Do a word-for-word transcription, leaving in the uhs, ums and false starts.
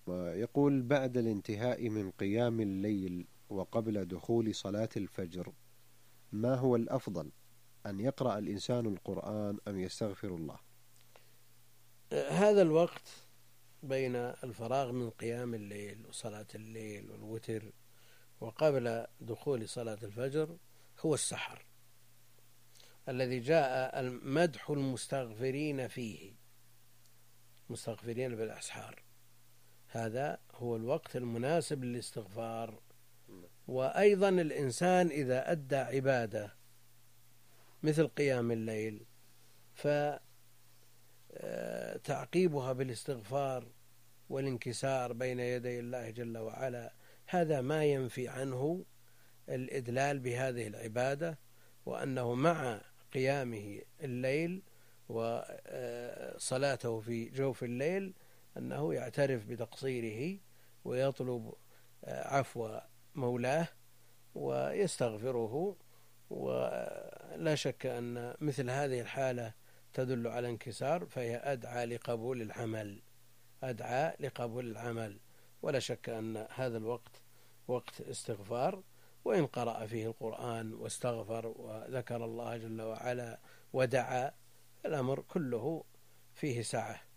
ويقول: بعد الانتهاء من قيام الليل وقبل دخول صلاة الفجر، ما هو الأفضل، أن يقرأ الإنسان القرآن أم يستغفر الله؟ هذا الوقت بين الفراغ من قيام الليل وصلاة الليل والوتر وقبل دخول صلاة الفجر هو السحر الذي جاء مدح المستغفرين فيه، مستغفرين بالأسحار. هذا هو الوقت المناسب للاستغفار. وأيضا الإنسان إذا أدى عبادة مثل قيام الليل فتعقيبها بالاستغفار والانكسار بين يدي الله جل وعلا، هذا ما ينفي عنه الإدلال بهذه العبادة، وأنه مع قيامه الليل وصلاته في جوف الليل أنه يعترف بتقصيره ويطلب عفو مولاه ويستغفره. ولا شك أن مثل هذه الحالة تدل على انكسار، فهي أدعى لقبول العمل، أدعى لقبول العمل. ولا شك أن هذا الوقت وقت استغفار، وإن قرأ فيه القرآن واستغفر وذكر الله جل وعلا ودعا، الأمر كله فيه سعة.